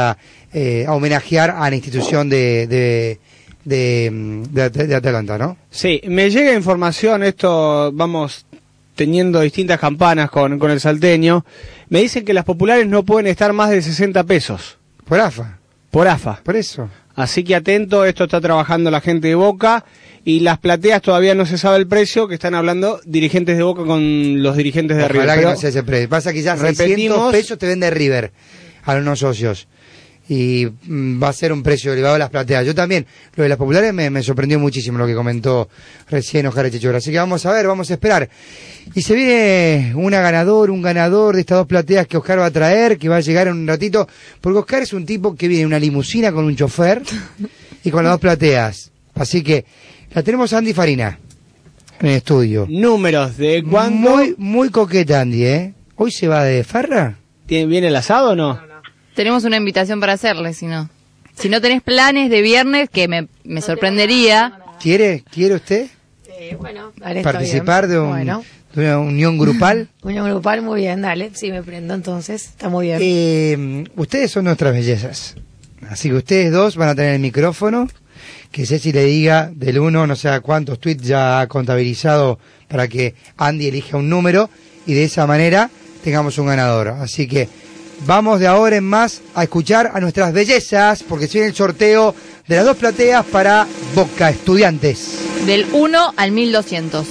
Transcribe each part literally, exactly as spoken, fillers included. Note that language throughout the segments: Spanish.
a, eh, a homenajear a la institución de, de, de, de, de, de Atalanta, ¿no? Sí, me llega información, esto vamos teniendo distintas campanas con, con el salteño. Me dicen que las populares no pueden estar más de sesenta pesos. Por A F A. Por A F A. Por eso. Así que atento, esto está trabajando la gente de Boca, y las plateas todavía no se sabe el precio, que están hablando dirigentes de Boca con los dirigentes de River. Ojalá que Pero no sea ese precio. Pasa que ya repetimos, seiscientos pesos te vende River a los no socios. Y mm, va a ser un precio elevado las plateas. Yo también, lo de las populares me, me sorprendió muchísimo lo que comentó recién Oscar Echechora. Así que vamos a ver, vamos a esperar. Y se viene una ganador, un ganador de estas dos plateas que Oscar va a traer, que va a llegar en un ratito. Porque Oscar es un tipo que viene en una limusina con un chofer y con las dos plateas. Así que la tenemos a Andy Farina en el estudio. Números de cuándo. Muy, muy coqueta Andy, ¿eh? ¿Hoy se va de farra? ¿Tiene bien el asado o no? Tenemos una invitación para hacerle, si no. Si no tenés planes de viernes, que me, me sorprendería. ¿Quiere, quiere usted Eh, bueno, dale, está participar de, bien. un, Bueno, de una unión grupal? unión grupal, muy bien, dale. Sí, me prendo entonces, está muy bien. Eh, ustedes son nuestras bellezas. Así que ustedes dos van a tener el micrófono. Que Ceci le diga del uno, no sé a cuántos tweets ya ha contabilizado para que Andy elija un número y de esa manera tengamos un ganador. Así que vamos de ahora en más a escuchar a nuestras bellezas, porque se viene el sorteo de las dos plateas para Boca Estudiantes. Del uno al mil doscientos.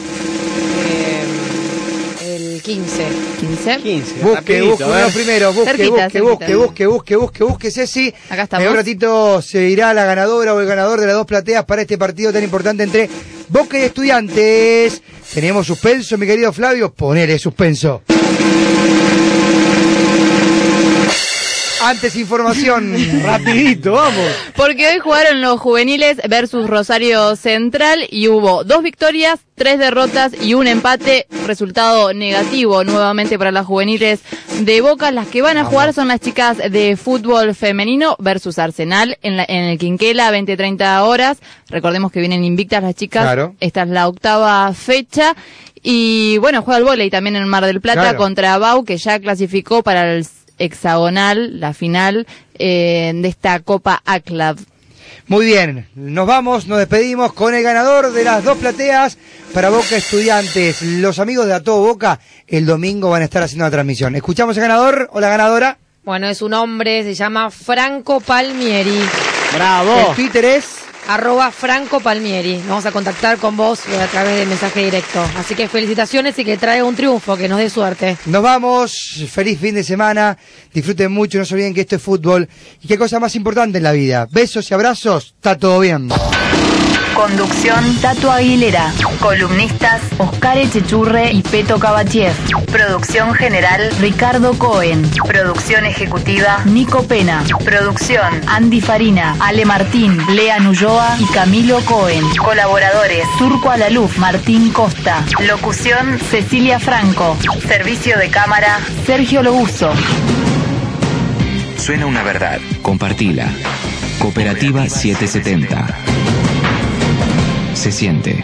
Eh, el quince. ¿quince? quince. Busque, rapidito, busque, a uno ver. primero, busque, Cerquita, busque, cerquita. busque, busque, busque, busque, busque, busque, Ceci. Acá estamos. En un ratito se irá la ganadora o el ganador de las dos plateas para este partido tan importante entre Boca y Estudiantes. Tenemos suspenso, mi querido Flavio, ponele suspenso. Antes información, rapidito, vamos. Porque hoy jugaron los juveniles versus Rosario Central y hubo dos victorias, tres derrotas y un empate, resultado negativo nuevamente para las juveniles de Boca. Las que van a jugar son las chicas de fútbol femenino versus Arsenal en, la, en el Quinquela, veinte treinta horas. Recordemos que vienen invictas las chicas, Claro. Esta es la octava fecha. Y bueno, juega el vóley también en Mar del Plata Claro. contra Bau, que ya clasificó para el hexagonal, la final eh, de esta Copa A C L A B. Muy bien, nos vamos, nos despedimos con el ganador de las dos plateas para Boca Estudiantes. Los amigos de A Todo Boca el domingo van a estar haciendo la transmisión. ¿Escuchamos al ganador o la ganadora? Bueno, es un hombre, se llama Franco Palmieri. ¡Bravo! El Twitter es... Arroba Franco Palmieri. Nos vamos a contactar con vos a través de mensaje directo. Así que felicitaciones y que traiga un triunfo, que nos dé suerte. Nos vamos, feliz fin de semana, disfruten mucho, no se olviden que esto es fútbol y qué cosa más importante en la vida. Besos y abrazos, está todo bien. Conducción Tato Aguilera. Columnistas Oscar Echechurre y Peto Cabachiev. Producción general Ricardo Cohen. Producción ejecutiva Nico Pena. Producción Andy Farina, Ale Martín, Lea Nuyoa y Camilo Cohen. Colaboradores Turco Alaluf, Martín Costa. Locución Cecilia Franco. Servicio de cámara Sergio Loguso. Suena una verdad. Compartila. Cooperativa setecientos setenta. Se siente.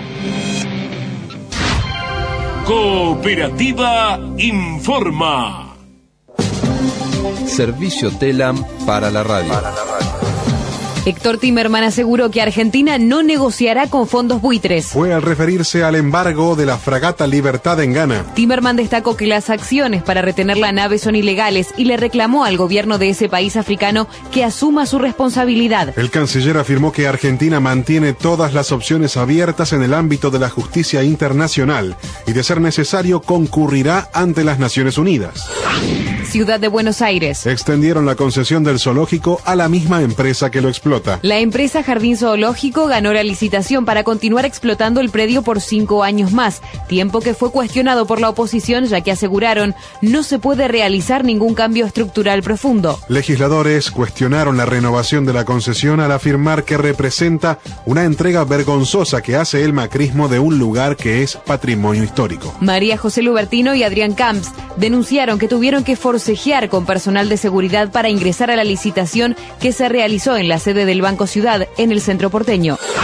Cooperativa informa. Servicio Telam para la radio. Héctor Timerman aseguró que Argentina no negociará con fondos buitres. Fue al referirse al embargo de la fragata Libertad en Ghana. Timerman destacó que las acciones para retener la nave son ilegales y le reclamó al gobierno de ese país africano que asuma su responsabilidad. El canciller afirmó que Argentina mantiene todas las opciones abiertas en el ámbito de la justicia internacional y, de ser necesario, concurrirá ante las Naciones Unidas. Ciudad de Buenos Aires. Extendieron la concesión del zoológico a la misma empresa que lo explota. La empresa Jardín Zoológico ganó la licitación para continuar explotando el predio por cinco años más, tiempo que fue cuestionado por la oposición, ya que aseguraron no se puede realizar ningún cambio estructural profundo. Legisladores cuestionaron la renovación de la concesión al afirmar que representa una entrega vergonzosa que hace el macrismo de un lugar que es patrimonio histórico. María José Lubertino y Adrián Camps denunciaron que tuvieron que forcejear con personal de seguridad para ingresar a la licitación que se realizó en la sede del Banco Ciudad en el centro porteño.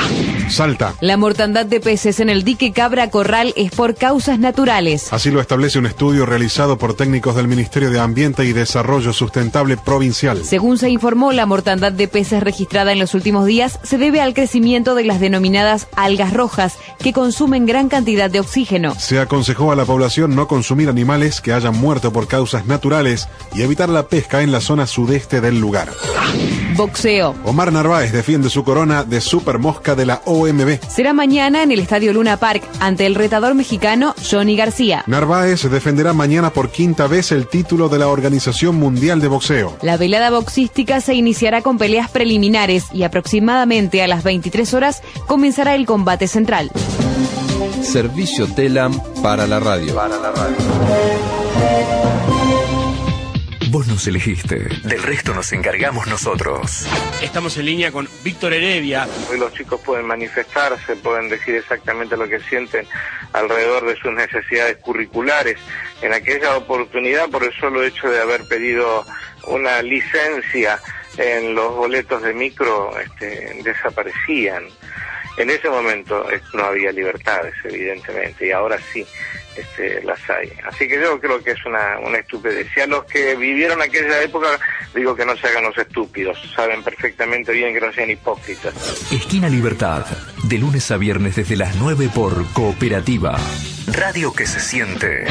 Salta. La mortandad de peces en el dique Cabra Corral es por causas naturales. Así lo establece un estudio realizado por técnicos del Ministerio de Ambiente y Desarrollo Sustentable Provincial. Según se informó, la mortandad de peces registrada en los últimos días se debe al crecimiento de las denominadas algas rojas, que consumen gran cantidad de oxígeno. Se aconsejó a la población no consumir animales que hayan muerto por causas naturales y evitar la pesca en la zona sudeste del lugar. Boxeo. Omar Narváez defiende su corona de Super Mosca de la O M B. Será mañana en el Estadio Luna Park ante el retador mexicano Johnny García. Narváez defenderá mañana por quinta vez el título de la Organización Mundial de Boxeo. La velada boxística se iniciará con peleas preliminares y aproximadamente a las veintitrés horas comenzará el combate central. Servicio Telam para la radio. Para la radio. Vos nos elegiste, del resto nos encargamos nosotros. Estamos en línea con Víctor Heredia. Hoy los chicos pueden manifestarse, pueden decir exactamente lo que sienten alrededor de sus necesidades curriculares. En aquella oportunidad, por el solo hecho de haber pedido una licencia en los boletos de micro, este, desaparecían. En ese momento eh, no había libertades, evidentemente, y ahora sí este, las hay. Así que yo creo que es una, una estupidez. Y a los que vivieron aquella época, digo que no se hagan los estúpidos. Saben perfectamente bien que no sean hipócritas. Esquina Libertad, de lunes a viernes desde las nueve por Cooperativa. Radio que se siente.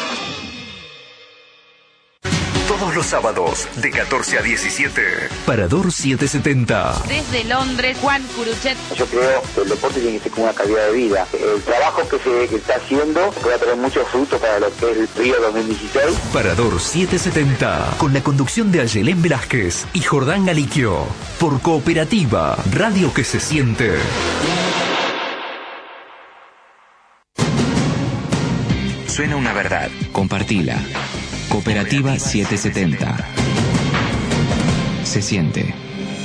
Todos los sábados, de catorce a diecisiete. Parador setecientos setenta. Desde Londres, Juan Curuchet. Yo creo que el deporte tiene que ser como una calidad de vida. El trabajo que se que está haciendo puede traer muchos frutos para lo que es el Río dos mil dieciséis. Parador setecientos setenta. Con la conducción de Ayelén Velázquez y Jordán Galiquio. Por Cooperativa. Radio que se siente. Suena una verdad. Compartila. Cooperativa setecientos setenta. Se siente.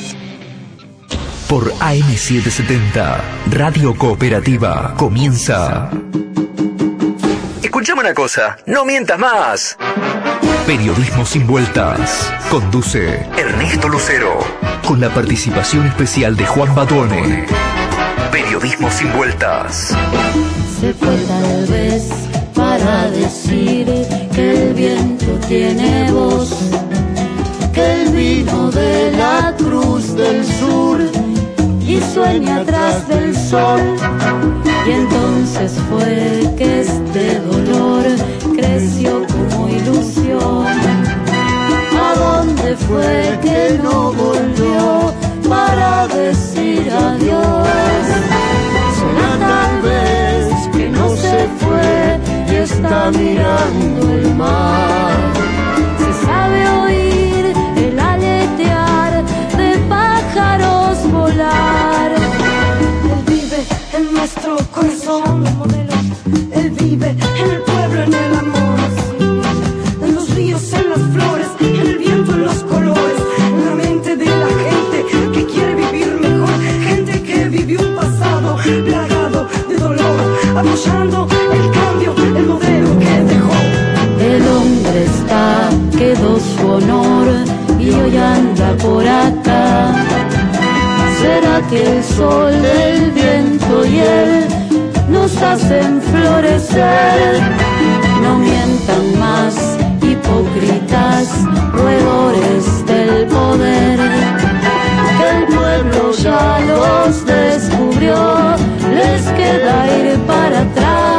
Por A M setecientos setenta, Radio Cooperativa, comienza. Escuchame una cosa, no mientas más. Periodismo sin vueltas. Conduce Ernesto Lucero. Con la participación especial de Juan Batuone. Periodismo sin vueltas. Se fue tal vez para decir que el viento tiene voz, que él vino de la cruz del sur y sueña atrás del sol. Y entonces fue que este dolor creció como ilusión. ¿A dónde fue que no volvió para decir adiós? Será tal vez que no se fue y está mirando el mar. Se sabe oír el aletear de pájaros volar. Él vive en nuestro corazón, él vive en el pueblo, en el amor, en los ríos, en las flores, en el viento, en los colores, en la mente de la gente que quiere vivir mejor, gente que vivió un pasado plagado de dolor, apoyando el cambio, el modelo que dejó. El hombre está, quedó su honor y hoy anda por acá. ¿Será que el sol, el viento y él nos hacen florecer? No mientan más, hipócritas, roedores del poder. El pueblo ya los descubrió, les queda ir para atrás.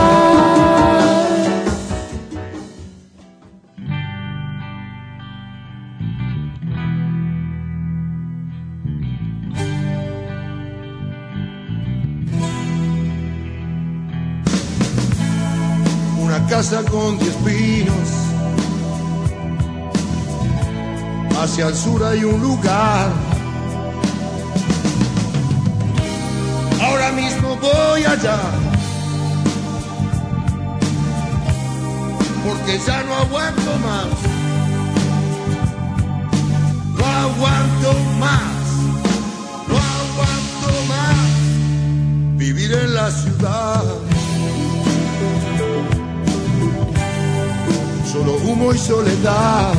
Una casa con diez pinos, hacia el sur hay un lugar. Ahora mismo voy allá, porque ya no aguanto más, no aguanto más, no aguanto más vivir en la ciudad. Solo humo y soledad,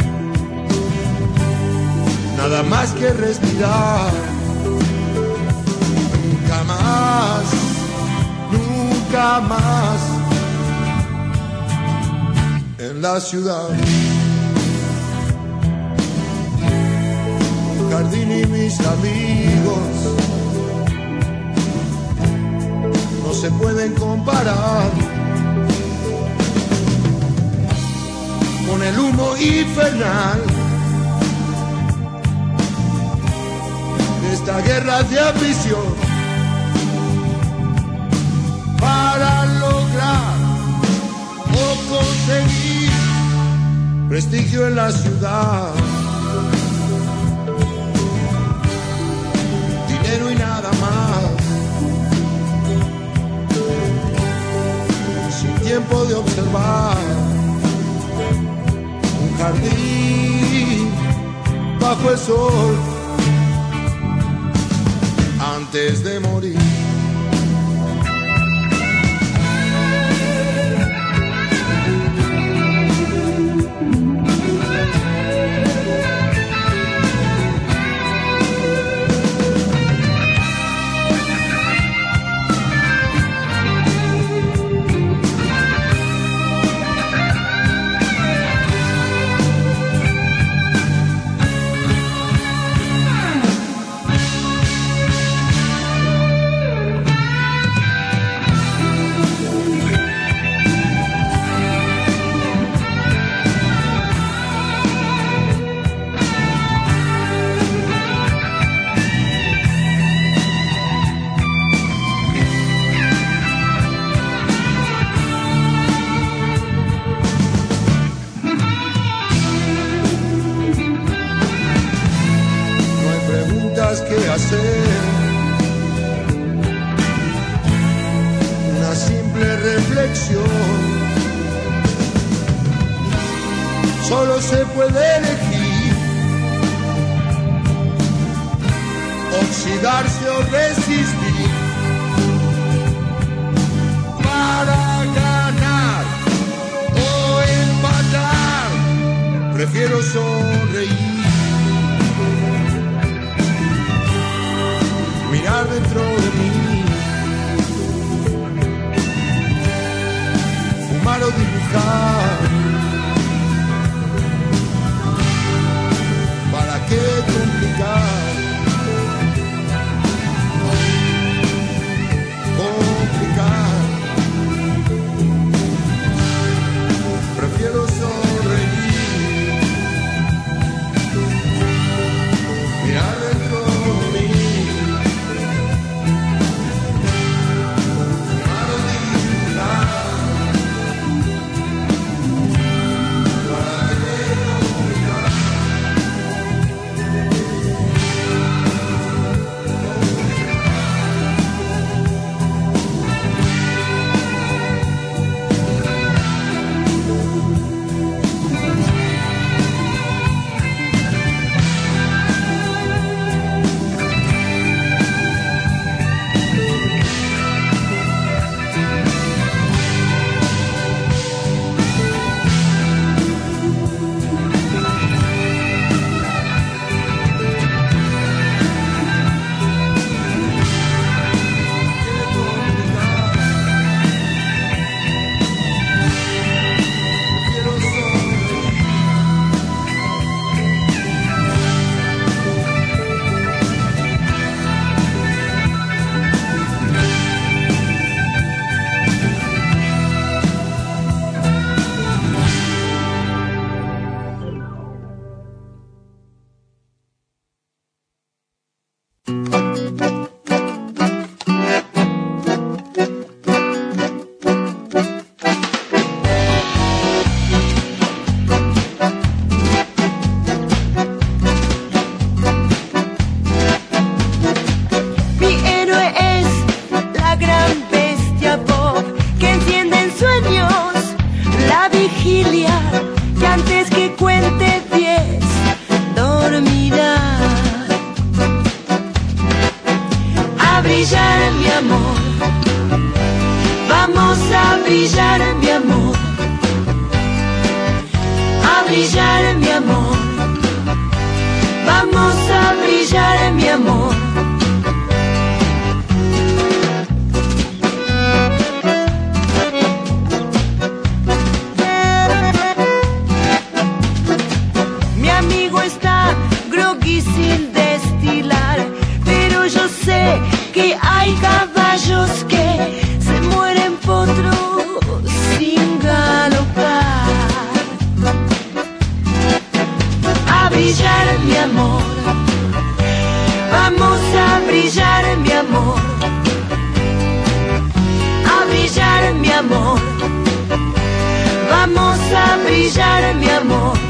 nada más que respirar. nunca más, nunca más en la ciudad. Mi jardín y mis amigos no se pueden comparar con el humo infernal de esta guerra de ambición para lograr o conseguir prestigio en la ciudad, dinero y nada más, sin tiempo de observar un jardín bajo el sol antes de morir. Que hacer una simple reflexión, solo se puede elegir oxidarse o resistir. Para ganar o empatar prefiero sonreír, mirar dentro de mí, fumar o dibujar. ¿Para qué complicar? Complicar. Prefiero sonreír, mirar dentro de mí. brillar, mi amor. Vamos a brillar, mi amor. A brillar, mi amor. Vamos a brillar, mi amor.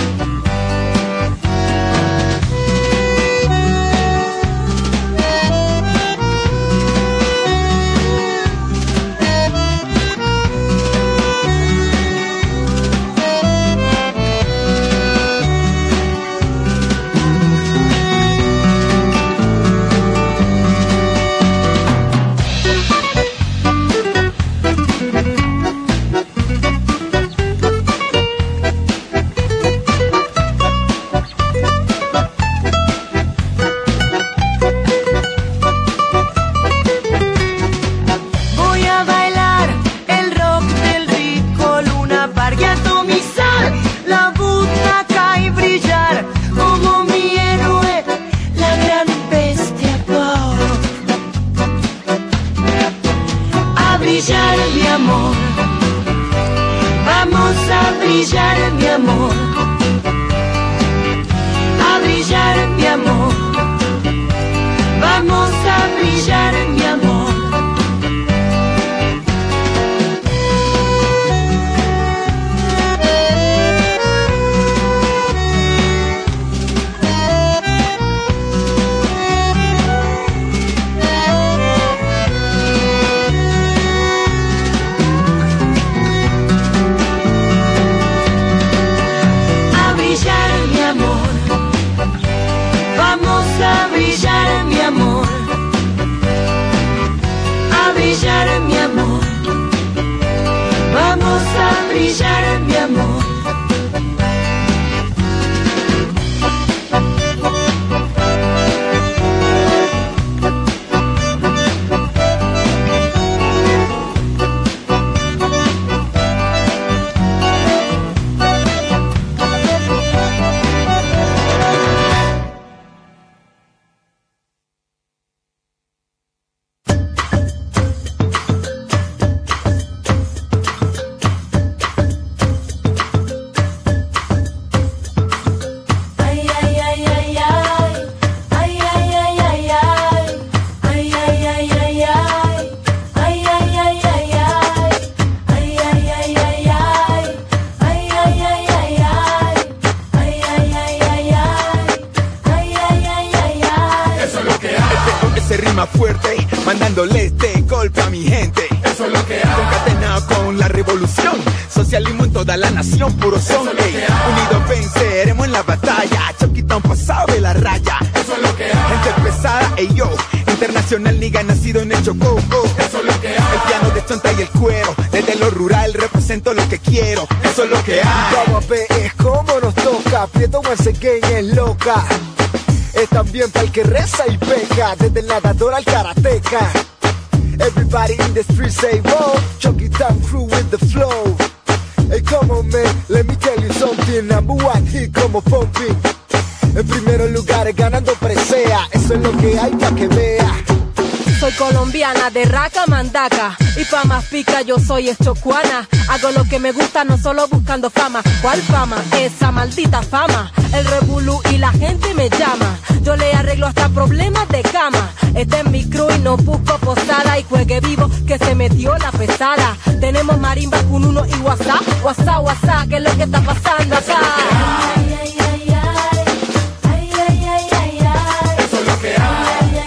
Es también para el que reza y peca, desde el nadador al karateca. Everybody in the street say whoa, Chucky Town crew with the flow. Hey, come on man, let me tell you something. Number one hit como pumping. En primeros lugares ganando presea, eso es lo que hay pa' que vea. Soy colombiana de raca mandaca y pa' más pica yo soy estocuana. Hago lo que me gusta no solo buscando fama. ¿Cuál fama? Esa maldita fama. El revolú y la gente me llama. Yo le arreglo hasta problemas de cama. Este es mi crew y no busco posada. Y juegue vivo que se metió la pesada. Tenemos marimba con uno y WhatsApp. WhatsApp, WhatsApp, ¿qué es lo que está pasando acá? Ay, ay, ay, ay. Ay, ay, ay, ay, ay. Eso es lo que hay.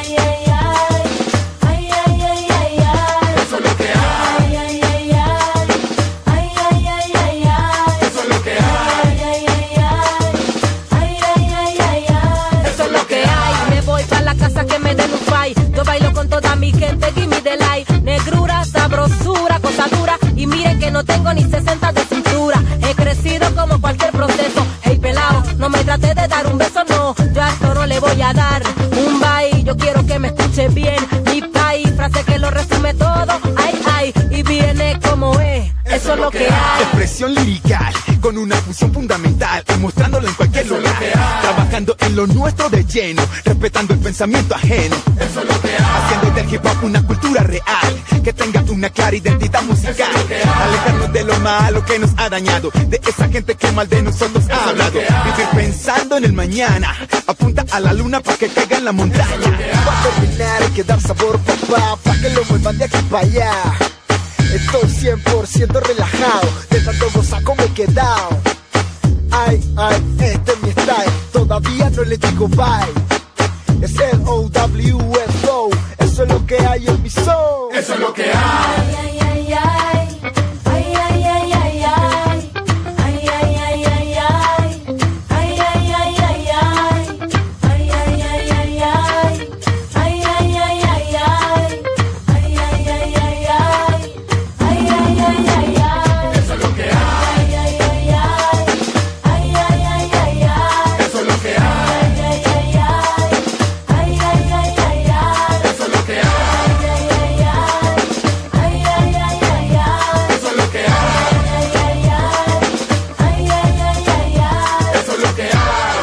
Yo bailo con toda mi gente, give me the light. Negrura, sabrosura, cosa dura. Y miren que no tengo ni sesenta de cintura. He crecido como cualquier proceso. Hey pelao, no me trate de dar un beso, no. Yo a esto no le voy a dar un bye. Yo quiero que me escuche bien mi país. Frase que lo resume todo, ay, ay. Y viene como es, eso es lo que hay. Expresión lirical con una función fundamental y mostrándolo en cualquier Eso lugar. Trabajando en lo nuestro de lleno, respetando el pensamiento ajeno. Eso es lo que hay. Haciendo del hip hop una cultura real, que tenga una clara identidad musical. Alejarnos de lo malo que nos ha dañado, de esa gente que mal de nosotros ha hablado. Vivir pensando en el mañana, apunta a la luna para que caiga en la montaña. Va a terminar hay que dar sabor, papá, pa' que lo muevan de aquí para allá. Estoy cien por ciento relajado, de tanto gozaco me he quedado. Ay, ay, este es mi style, todavía no le digo bye. Es el O W F O, eso es lo que hay en mi soul. Eso es lo que hay. Ay, ay, ay, ay, ay, ay, ay, ay. Ay, ay, ay, ay, ay. Ay, ay, ay, ay, ay. Ay, ay, ay, ay, ay. Ay, ay, ay, ay, ay. Ay, ay, ay, ay, ay. Ay, ay, ay, ay, ay. Eso es lo que hay. Ay, ay, ay, ay. Ay, ay, ay, ay, ay. Eso es lo que hay. Ay, ay, ay, ay. Ay, ay, ay, ay, ay. Eso es lo que hay. Ay, ay, ay, ay. Ay, ay, ay, ay, ay. Eso es lo que hay. Ay, ay, ay, ay. Ay, ay, ay, ay, ay. Eso es lo que hay.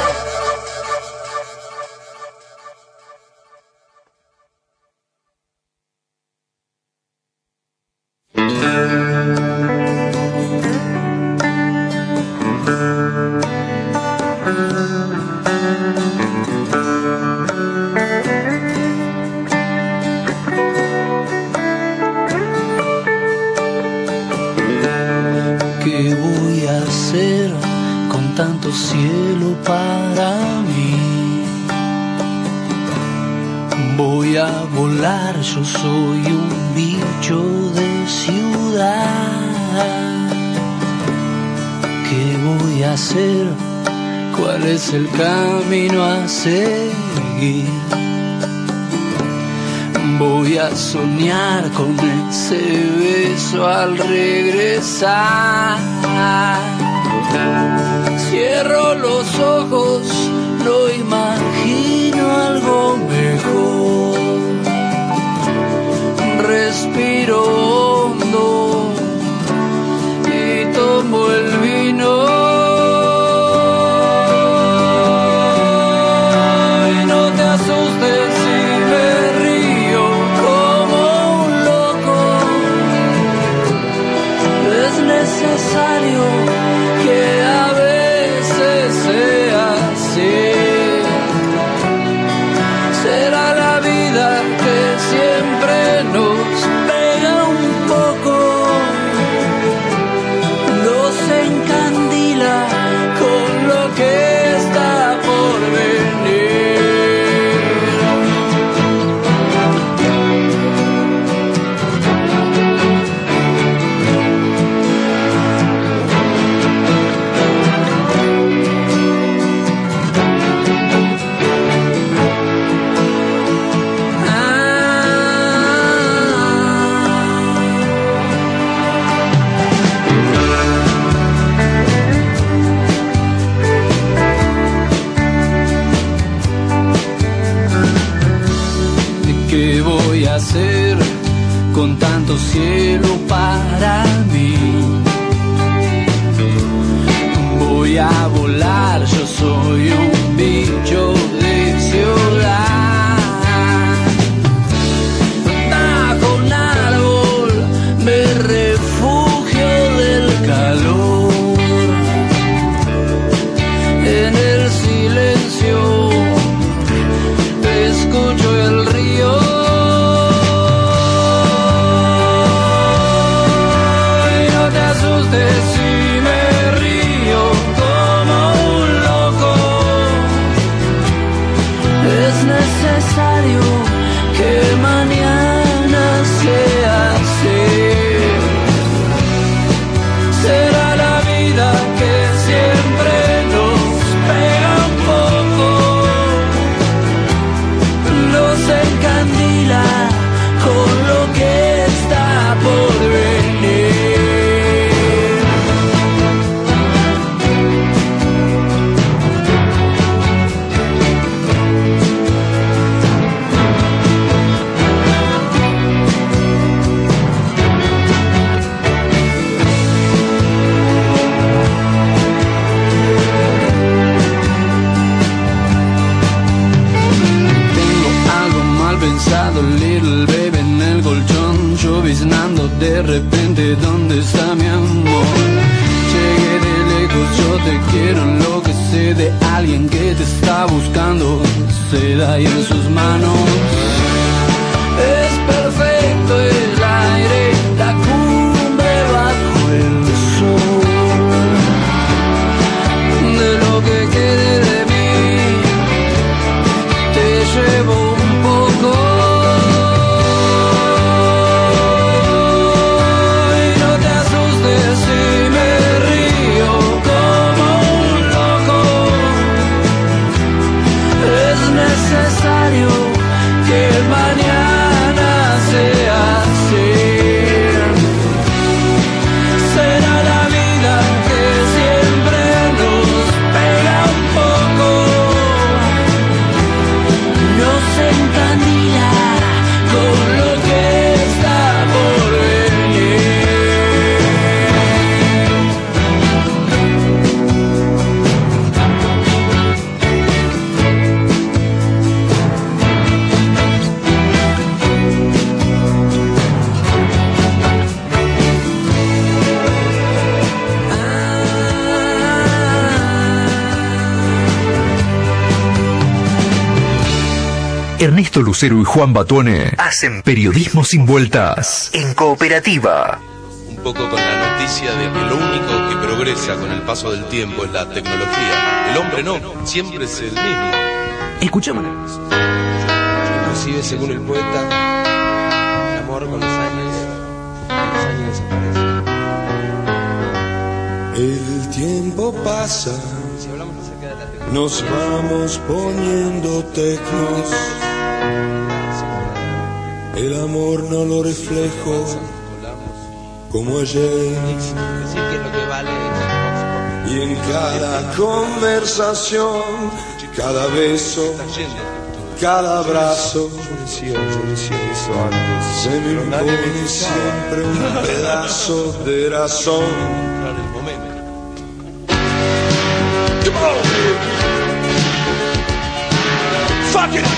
¿Qué voy a hacer con tanto cielo para mí? Voy a volar, yo soy un bicho de ciudad. ¿Qué voy a hacer? ¿Cuál es el camino a seguir? Voy a soñar con ese beso al regresar. Cierro los ojos, no imagino algo mejor. Respiro hondo y tomo el vino. Y no te asustes si me río como un loco. Es necesario que a veces sea así. Será la vida que siempre nos pega un poco, nos encandila con lo que está por venir. ¿Qué voy a hacer con tanto cielo para mí? Voy a volar, yo soy un bicho de ciudad. Bajo un árbol me refugio del calor. En el silencio escucho el río. Y no de repente, ¿dónde está mi amor? Llegué de lejos, yo te quiero, lo que sé de alguien que te está buscando, se da ahí en sus manos. Es perfecto el aire, la cumbre bajo el sol. De lo que quede de mí, te llevo un poco. Y no te asustes si me río como un loco. Es necesario que el mañana sea así. Será la vida que siempre nos pega un poco, nos encandila con lo que está por Ernesto Lucero y Juan Batuone hacen periodismo sin vueltas en Cooperativa. Un poco con la noticia de que lo único que progresa con el paso del tiempo es la tecnología. El hombre no, siempre es el mismo. Escuchame. Inclusive, según el poeta, el amor con los años, los años desaparecen. El tiempo pasa, nos vamos poniendo tecnos. El amor no lo reflejo como ayer. Y en cada conversación, cada beso, cada abrazo, se me impone siempre un pedazo de razón. Fuck it.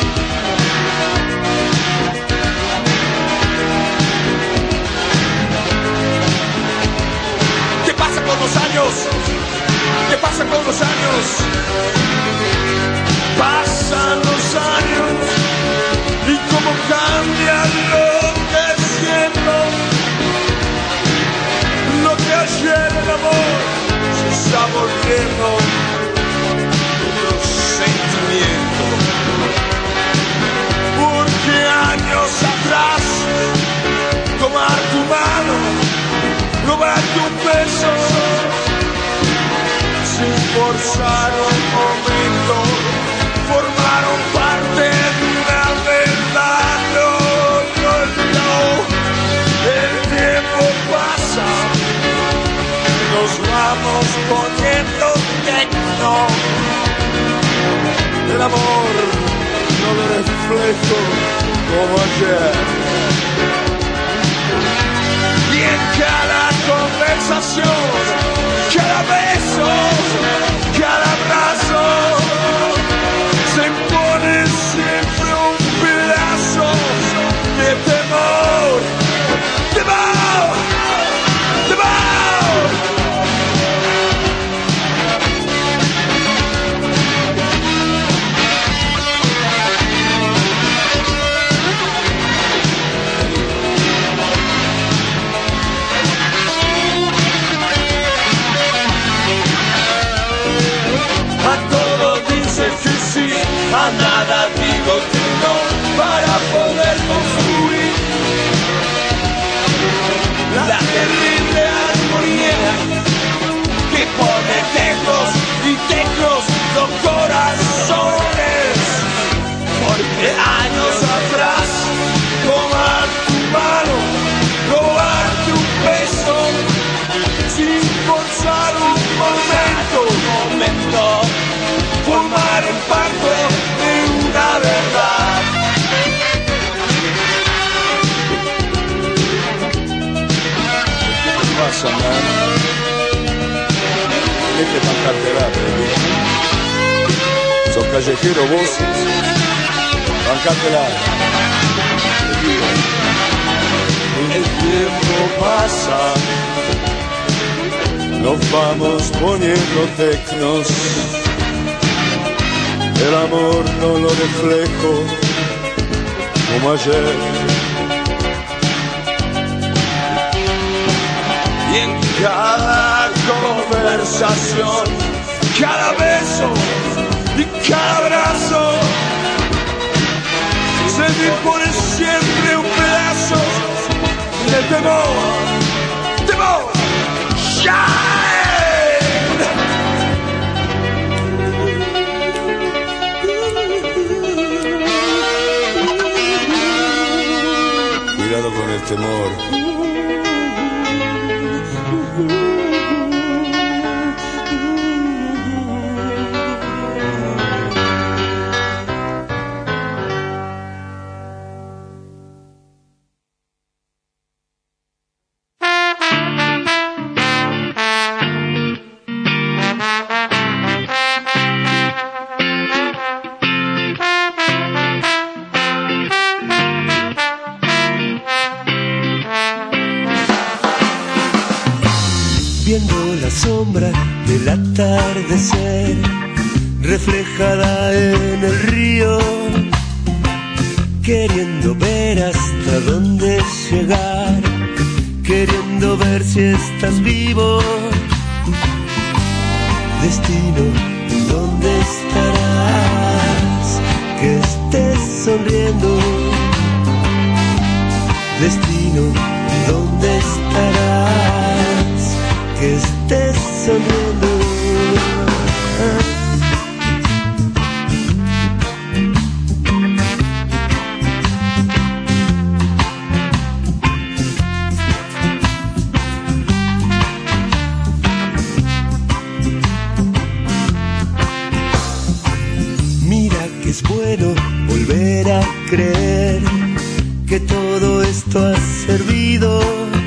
¿Qué pasa con los años? ¿Qué pasa con los años? Pasan los años y cómo cambia lo que siento. Lo que ayer el amor se está volviendo otro sentimiento. Porque años atrás, tomar tu mano, robarte un beso, sin forzar un momento, formaron parte de una verdad. No, no, no, el tiempo pasa, nos vamos poniendo tecno. El amor no lo reflejo como ayer. Y en cada conversación, cada beso, cada abrazo, se impone siempre un pedazo de temor, temor, temor. A nada digo que no para poder construir la terrible armonía que pone tecnos y tecnos los corazones. Porque años atrás, tomar tu mano, robarte un beso, sin forzar un momento, un momento, formar en parte de una verdad. ¿Qué pasa, man? Deje de bancarte la baby. Sos callejero vos. Bancátela. Un el tiempo pasa, nos vamos poniendo tecnos. El amor no lo reflejo como ayer. Y en cada conversación, cada beso y cada abrazo, se me pone siempre un pedazo de temor, temor, shine. Cuidado con el temor. Sombra del atardecer reflejada en el río, queriendo ver hasta dónde llegar, queriendo ver si estás vivo. Destino, ¿dónde estarás? Que estés sonriendo. Destino, ¿dónde estarás? Que estés sonriendo. Mira que es bueno volver a creer que todo esto ha servido.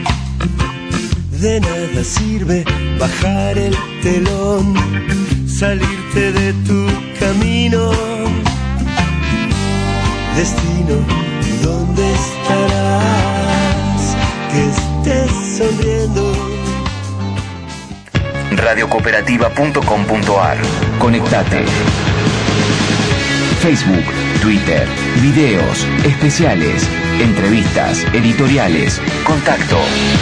De nada sirve bajar el telón, salirte de tu camino. Destino, ¿dónde estarás? Que estés sonriendo. radio cooperativa punto com punto a r. Conectate. Facebook, Twitter, videos, especiales, entrevistas, editoriales, contacto.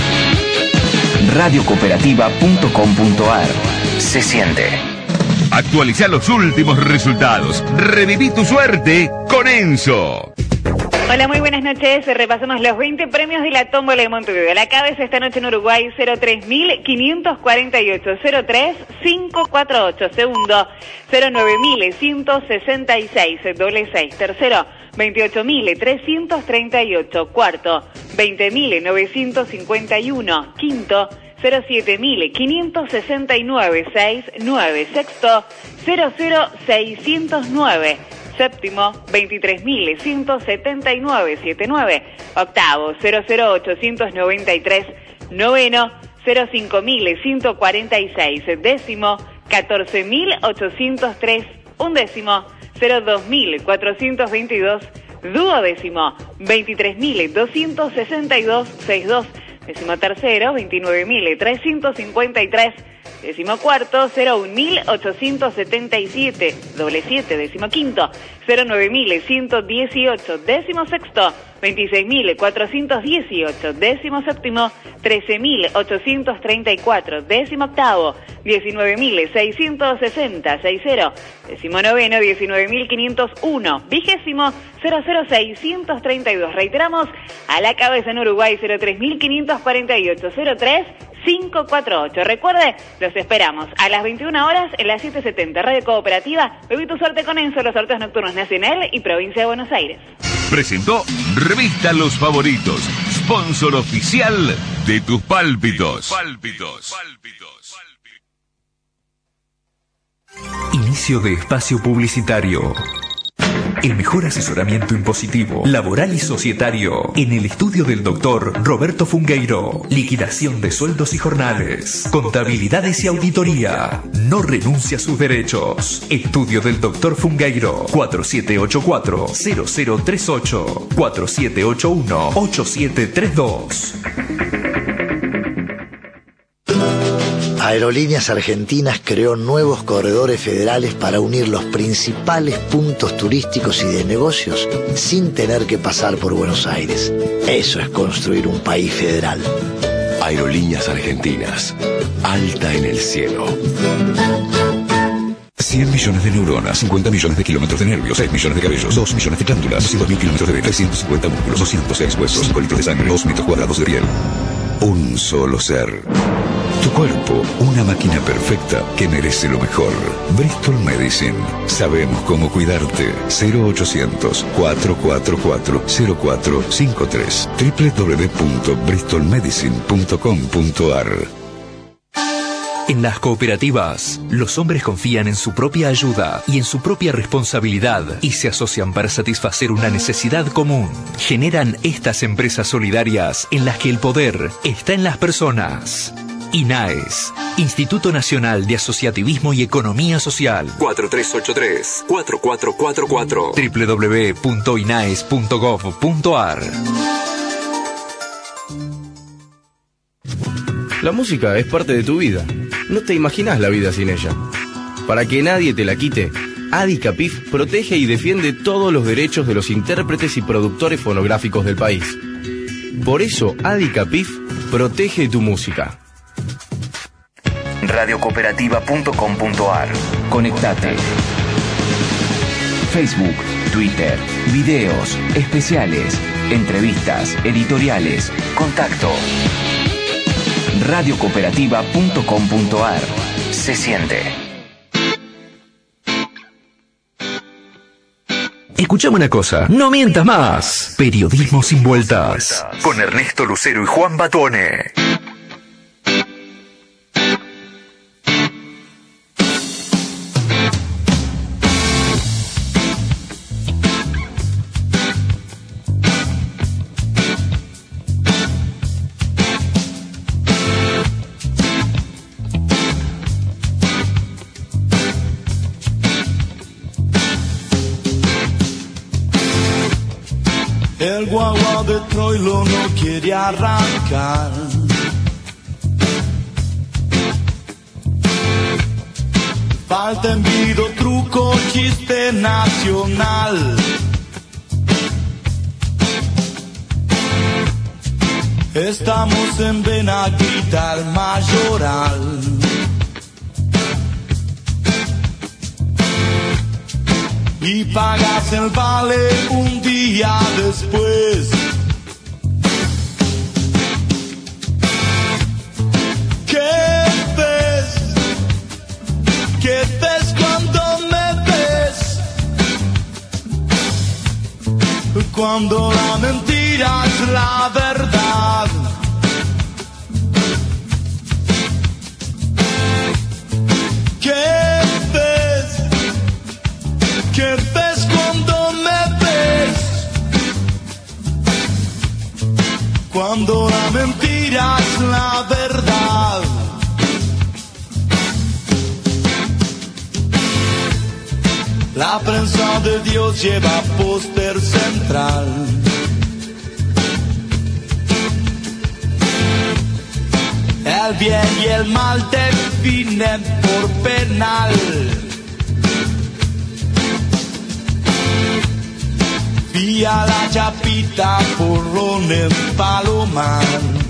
radio cooperativa punto com punto a r. Se siente. Actualiza los últimos resultados. Reviví tu suerte con Enzo. Hola, muy buenas noches. Repasamos los veinte premios de la tómbola de Montevideo. La cabeza esta noche en Uruguay, cero tres mil quinientos cuarenta y ocho, cero tres cinco cuatro ocho. Segundo, cero nueve mil ciento sesenta y seis, doble seis. Tercero, veintiocho mil trescientos treinta y ocho. Cuarto, veinte mil novecientos cincuenta y uno. Quinto, cero siete mil quinientos sesenta y nueve, seis nueve. Sexto, cero cero seiscientos nueve. Séptimo, veintitrés mil ciento setenta y nueve, setenta y nueve. Octavo, cero cero ochocientos noventa y tres. Noveno, cero cinco mil ciento cuarenta y seis. Décimo, catorce mil ochocientos tres. Undécimo, cero dos mil cuatrocientos veintidós. Duodécimo, veintitrés mil doscientos sesenta y dos, sesenta y dos. Décimo tercero, veintinueve mil trescientos cincuenta y tres. Décimo cuarto, cero uno mil ochocientos setenta y siete, doble siete. Décimo quinto, cero nueve mil ciento dieciocho. Décimo sexto, veintiséis mil cuatrocientos dieciocho. Décimo séptimo, trece mil ochocientos treinta y cuatro. Décimo octavo, diecinueve mil seiscientos sesenta, sesenta. Décimo noveno, diecinueve mil quinientos uno. Vigésimo, cero cero seiscientos treinta y dos. Reiteramos, a la cabeza en Uruguay, cero tres mil quinientos cuarenta y ocho, cero tres cinco cuatro ocho. Recuerde, los esperamos a las veintiuna horas en las siete setenta. Radio Cooperativa, viví tu suerte con Enzo, los sorteos nocturnos nacional y provincia de Buenos Aires. Presentó Revista Los Favoritos, sponsor oficial de tus pálpitos. Pálpitos. Inicio de espacio publicitario. El mejor asesoramiento impositivo, laboral y societario en el estudio del doctor Roberto Fungueiro. Liquidación de sueldos y jornales, contabilidades y auditoría. No renuncia a sus derechos. Estudio del doctor Fungueiro. cuatro siete ocho cuatro cero cero tres ocho, cuatro siete ocho uno ocho siete tres dos. Aerolíneas Argentinas creó nuevos corredores federales para unir los principales puntos turísticos y de negocios sin tener que pasar por Buenos Aires. Eso es construir un país federal. Aerolíneas Argentinas. Alta en el cielo. cien millones de neuronas, cincuenta millones de kilómetros de nervios, seis millones de cabellos, dos millones de glándulas, doscientos mil kilómetros de venas, trescientos cincuenta músculos, doscientos seis huesos, cinco litros de sangre, dos metros cuadrados de piel. Un solo ser. Tu cuerpo, una máquina perfecta que merece lo mejor. Bristol Medicine. Sabemos cómo cuidarte. cero ochocientos, cuatro cuatro cuatro, cero cuatro cinco tres. doble u doble u doble u punto bristol medicine punto com punto a r. En las cooperativas, los hombres confían en su propia ayuda y en su propia responsabilidad y se asocian para satisfacer una necesidad común. Generan estas empresas solidarias en las que el poder está en las personas. INAES, Instituto Nacional de Asociativismo y Economía Social. cuatro tres ocho tres, cuatro cuatro cuatro cuatro. doble u doble u doble u punto inaes punto gov punto a r. La música es parte de tu vida. No te imaginas la vida sin ella. Para que nadie te la quite, Adicapif protege y defiende todos los derechos de los intérpretes y productores fonográficos del país. Por eso, Adicapif protege tu música. radio cooperativa punto com punto a r. Conectate. Facebook, Twitter, videos, especiales, entrevistas, editoriales, contacto. radio cooperativa punto com punto a r. Se siente. Escuchame una cosa, no mientas más. Periodismo sin vueltas. Con Ernesto Lucero y Juan Batone. El guagua de Troilo no quiere arrancar. Falta envido, truco, chiste nacional. Estamos en Benaguita, el Mayoral. Y pagas el vale un día después. ¿Qué ves? ¿Qué ves cuando me ves? Cuando la mentira es la verdad. ¿Qué ves? ¿Qué ves cuando me ves? Cuando la mentira es la verdad. La prensa de Dios lleva póster central. El bien y el mal definen por penal. Vía la chapita, porrón en Palomar.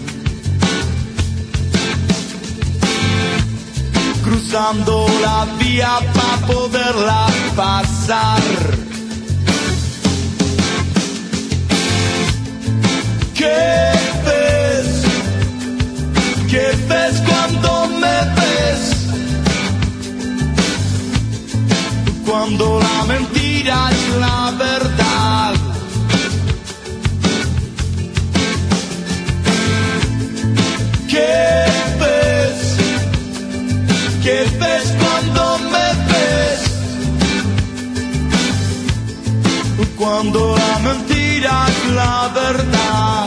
Cruzando la vía para poderla pasar. ¿Qué ves? ¿Qué ves cuando me ves? Cuando la mentira es la verdad. ¿Qué ves? ¿Qué ves cuando me ves? cuando la mentira es la verdad.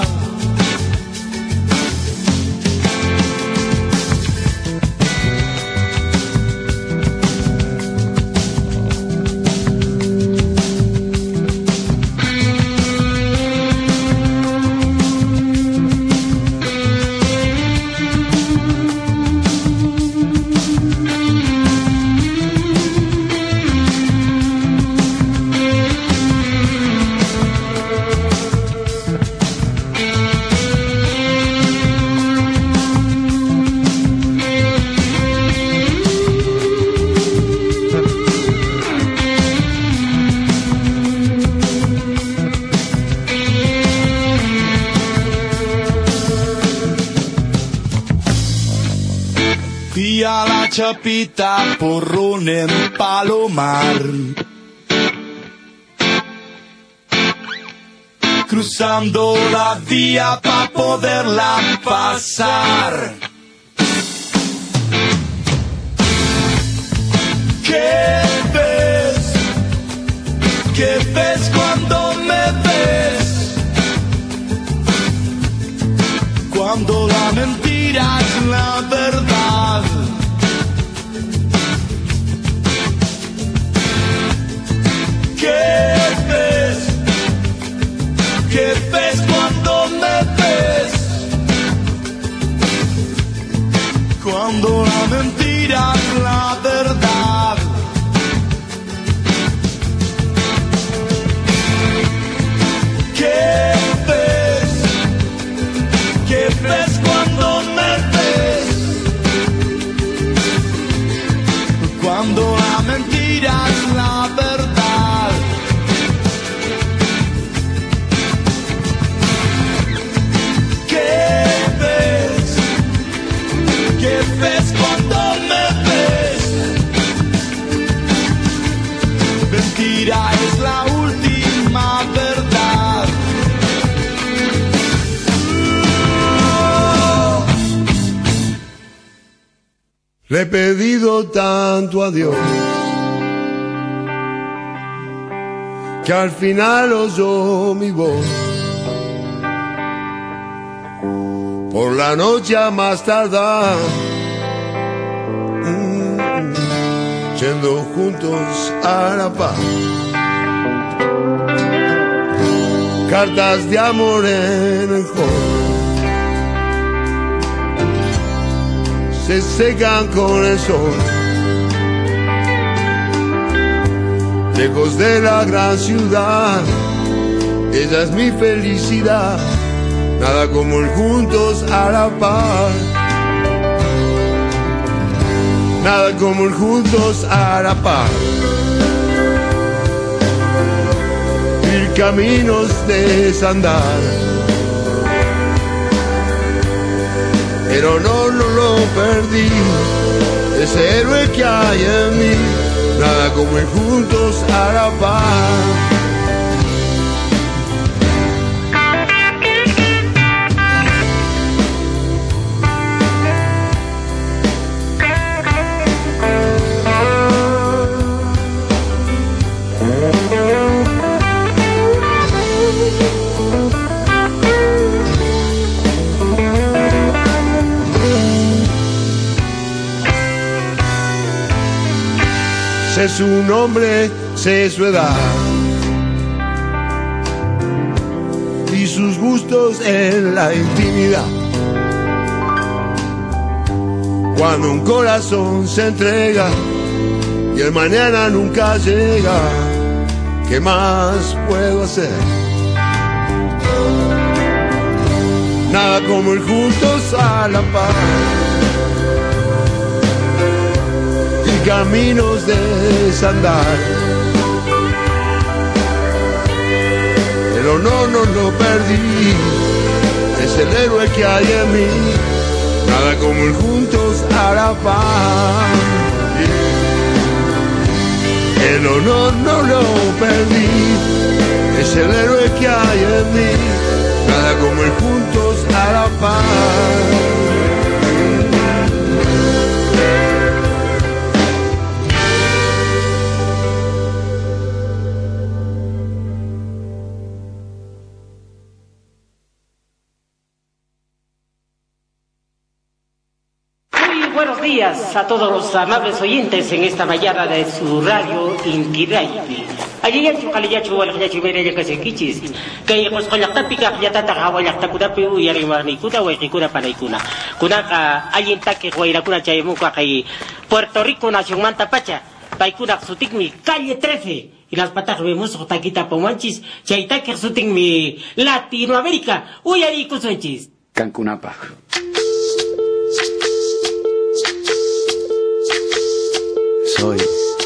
Fui a la Chapita por ron en Palomar, cruzando la vía para poderla pasar. ¿Qué ves? ¿Qué ves cuando me ves? Cuando la mentira es la verdad. ¿Qué ves? ¿Qué ves cuando me ves? Cuando la mentira es la verdad. ¿Qué ves? ¿Qué ves cuando me ves? Cuando la mentira es la verdad. ¿Qué ves? ¿Qué ves cuando me ves? Mentira es la última verdad. Le he pedido tanto a Dios que al final oyó mi voz. Por la noche a más tardar, mm, yendo juntos a la paz. Cartas de amor en el hall se secan con el sol. Lejos de la gran ciudad, ella es mi felicidad. Nada como el juntos a la par. Nada como el juntos a la par. Ir caminos de desandar. Pero no, no lo perdí, ese héroe que hay en mí. Nada como ir juntos a la paz. Sé su nombre, sé su edad y sus gustos en la intimidad. Cuando un corazón se entrega y el mañana nunca llega, ¿qué más puedo hacer? Nada como ir juntos a la paz. Caminos de desandar, pero no, no lo perdí, es el héroe que hay en mí. Nada como ir juntos a la paz. El honor no lo perdí, es el héroe que hay en mí. Nada como ir juntos a la paz. días a todos los amables oyentes en esta mañana de su radio Inti Radio. Ayayachu, kaliyachu, walayachu, mereya kasekichis. Kaya koskolaktapica, yatata, hawalaktakudapi, uyarimanikuna, huayikuna, panaikuna. Kunaka, ayintake, huayrakuna, chayamuka, kay Puerto Rico, Nación Mantapacha, paikuna, sutikmi, calle trece. Y las patas vemos taquita pomanchis, chaitake, sutikmi, Latinoamérica, uyarikusunchis. Cancunapa. Soy,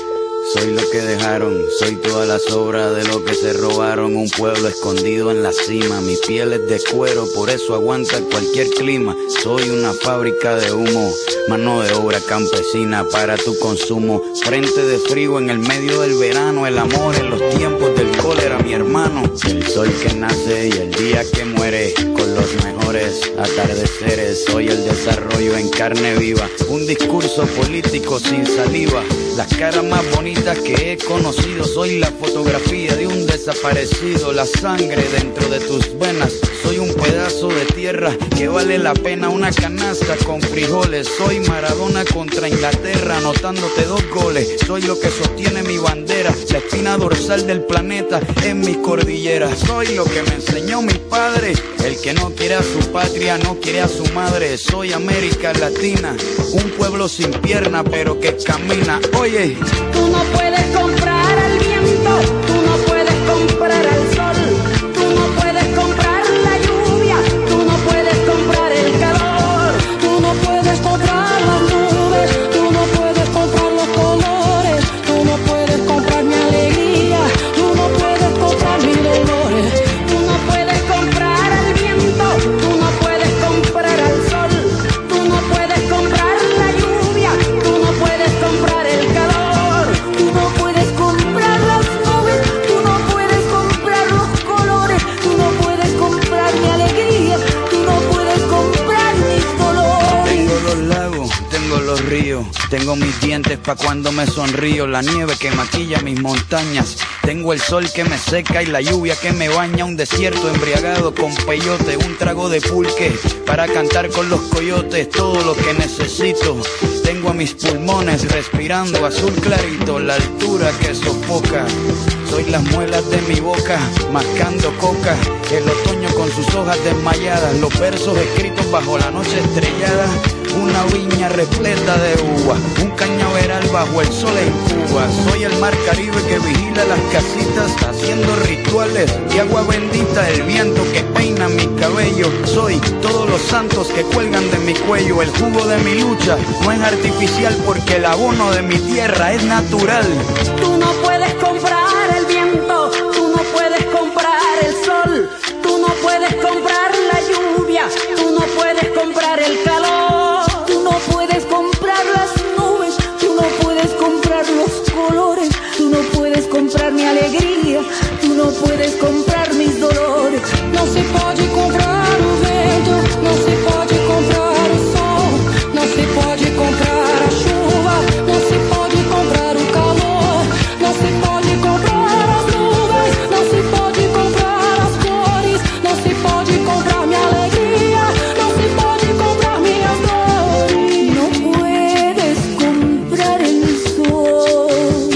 soy lo que dejaron, soy toda la sobra de lo que se robaron. Un pueblo escondido en la cima, mi piel es de cuero, por eso aguanta cualquier clima. Soy una fábrica de humo, mano de obra campesina para tu consumo. Frente de frío en el medio del verano, el amor en los tiempos del cólera, mi hermano. El sol que nace y el día que muere, con los mejores atardeceres. Soy el desarrollo en carne viva, un discurso político sin saliva. Las caras más bonitas que he conocido, soy la fotografía de un desaparecido. La sangre dentro de tus venas, soy un pedazo de tierra que vale la pena una canasta con frijoles. Soy Maradona contra Inglaterra, anotándote dos goles. Soy lo que sostiene mi bandera, la espina dorsal del planeta en mis cordilleras. Soy lo que me enseñó mi padre, el que no quiere a su patria, no quiere a su madre. Soy América Latina, un pueblo sin pierna pero que camina. Oye, tú no puedes comprar al viento, tú no puedes comprar al sol, tú no puedes comprar la lluvia, tú no puedes comprar el calor, tú no puedes comprar las nubes, tú no puedes comprar los colores, tú no puedes comprar mi alegría, tú no puedes comprar mis dolores, tú no puedes comprar al viento, tú no puedes comprar al sol, tú no puedes comprar la lluvia, tú no puedes comprar el calor, tú no puedes comprar las nubes, tú no puedes comprar los colores, tú no puedes comprar mi alegría, tú no puedes comprar mis dolores. tengo los lagos, tengo los ríos, tengo mis dientes pa' cuando me sonrío, la nieve que maquilla mis montañas, tengo el sol que me seca y la lluvia que me baña, un desierto embriagado con peyote, un trago de pulque para cantar con los coyotes, todo lo que necesito. Tengo a mis pulmones respirando azul clarito, la altura que sofoca. Soy las muelas de mi boca, mascando coca, el otoño con sus hojas desmayadas, los versos escritos bajo la noche estrellada, una viña repleta de uvas, un cañaveral bajo el sol en Cuba. Soy el mar Caribe que vigila las casitas, haciendo rituales de agua bendita, el viento que peina mi cabello. Soy todos los santos que cuelgan de mi cuello, el jugo de mi lucha no es artificial porque el abono de mi tierra es natural. Tú no puedes comprar el viento, tú no puedes comprar el sol, tú no puedes comprar la lluvia, tú no puedes comprar el calor, tú no puedes comprar las nubes, tú no puedes comprar los colores, tú no puedes comprar mi alegría, tú no puedes comprar mis dolores. No se puede comprar o vento, no se puede comprar o sol, no se puede comprar a chuva, no se puede comprar o calor, no se puede comprar as nuvens, no se puede comprar as cores, no se puede comprar mi alegría, no se puede comprar minhas dores. No puedes comprar el sol,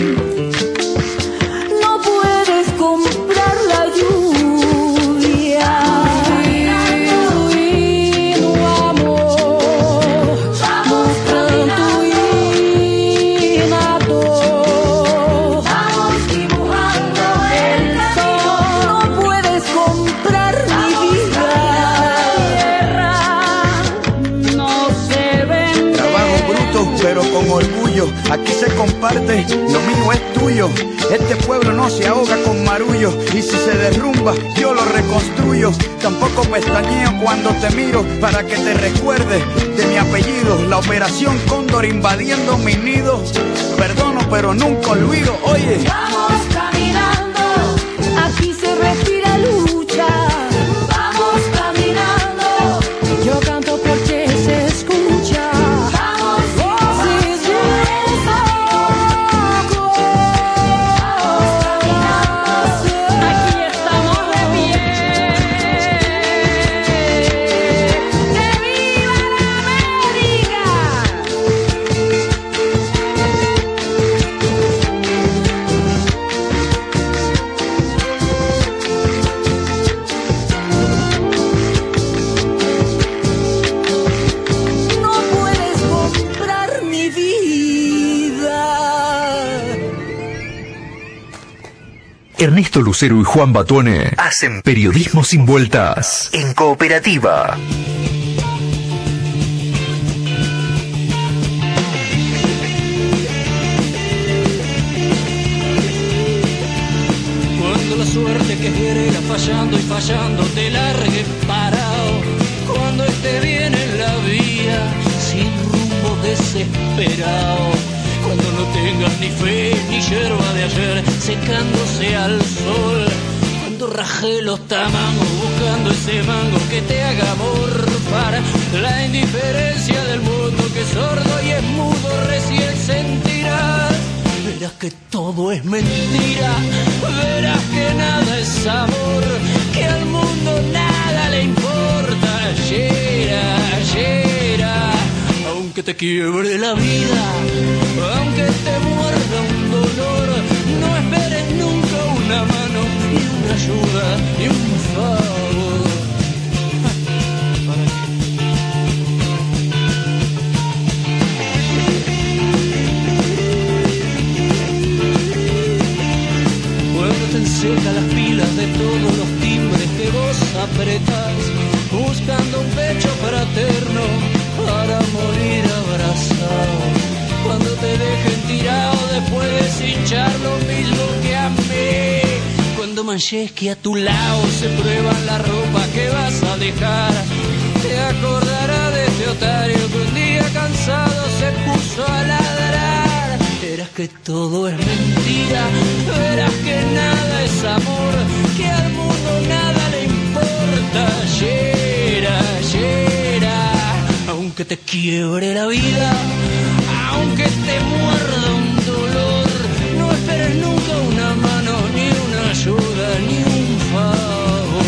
no puedes comprar la lluvia. Y no amor, vamos pranto y nado, vamos dibujando el sol. No puedes comprar mi vida, no se vende. Trabajo bruto pero con orgullo, aquí se comparte, lo mío es tuyo. Este pueblo no se ahoga con marullo, y si se derrumba yo lo reconstruyo. Tampoco pestañeo cuando te miro para que te recuerdes de mi apellido. La operación Cóndor invadiendo mi nido, perdono pero nunca olvido. Oye, Vamos caminando, aquí se respira lucha. Vamos caminando, yo canto porque se escucha. Vamos voces de saco. Aquí estamos de pie. ¡Que viva la América! Ernesto Lucero y Juan Batuone hacen periodismo sin vueltas en Cooperativa. Cuando la suerte que quiere irá fallando y fallando te largue parado, cuando esté bien en la vía sin rumbo desesperado, cuando no tengas ni fe ni yerba de ayer secándose al sol, cuando raje los tamangos buscando ese mango que te haga morfar, la indiferencia del mundo que es sordo y es mudo recién sentirás. Verás que todo es mentira, verás que nada es amor, que al mundo nada le importa. Ayer, ayer, aunque te quiebre la vida, aunque te muerda un dolor, no esperes nunca una mano, ni una ayuda, ni un favor. Cuando te enseca las pilas de todos los timbres que vos apretás, buscando un pecho fraterno para morir abrazado, cuando te dejen tirado después de cinchar lo mismo que a mí, cuando manches que a tu lado se prueban la ropa que vas a dejar, te acordarás de este otario que un día cansado se puso a ladrar. Verás que todo es mentira, verás que nada es amor, que al mundo nada le importa. Ayer, ayer, aunque te quiebre la vida, aunque te muerda un dolor, no esperes nunca una mano, ni una ayuda, ni un favor.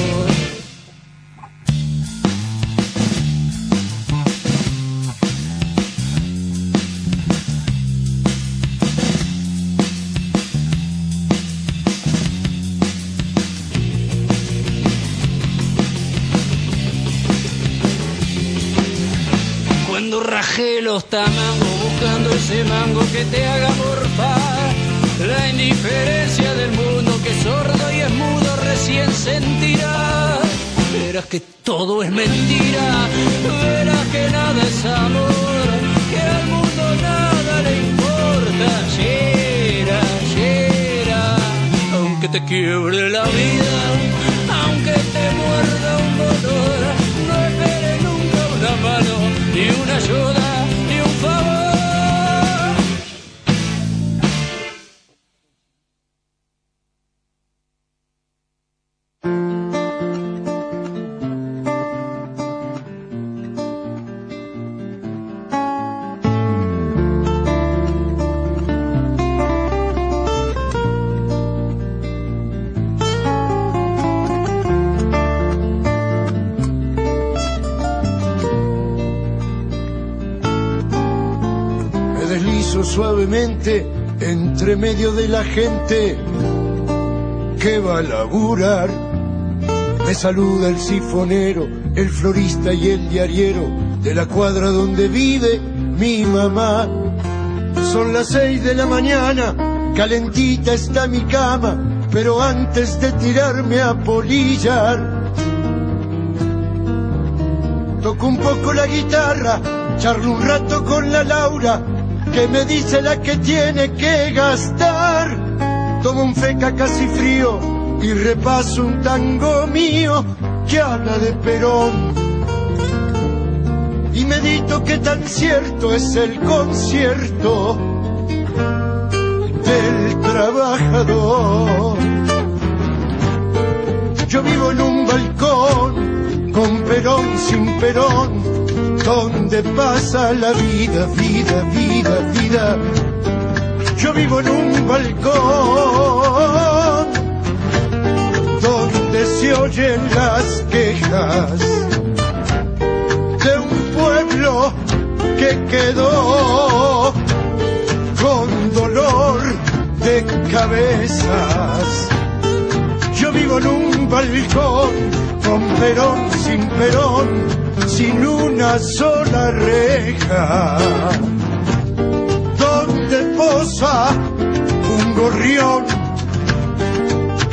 Cuando rajé los tamangos buscando ese mango que te haga morfar, la indiferencia del mundo que es sordo y es mudo recién sentirá. Verás que todo es mentira, verás que nada es amor, que al mundo nada le importa. Ayer, ayer, aunque te quiebre la vida, aunque te muerda un dolor, no esperes nunca una mano, ni una ayuda, ni un favor. Suavemente entre medio de la gente que va a laburar, me saluda el sifonero, el florista y el diariero de la cuadra donde vive mi mamá. Son las seis de la mañana, calentita está mi cama, pero antes de tirarme a polillar, toco un poco la guitarra, charlo un rato con la Laura, que me dice la que tiene que gastar. Tomo un feca casi frío y repaso un tango mío que habla de Perón. Y medito que tan cierto es el concierto del trabajador. Yo vivo en un balcón con Perón sin Perón, donde pasa la vida, vida, vida, vida. Yo vivo en un balcón donde se oyen las quejas de un pueblo que quedó con dolor de cabezas. Yo vivo en un balcón con Perón sin Perón, sin una sola reja, donde posa un gorrión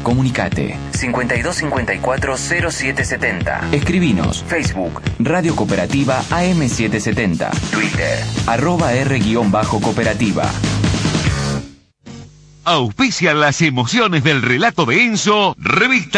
Comunicate cincuenta y dos cincuenta y cuatro cero siete setenta. Escribinos Facebook Radio Cooperativa A M setecientos setenta. Twitter arroba R-cooperativa. Auspicia las emociones del relato de Enzo, revista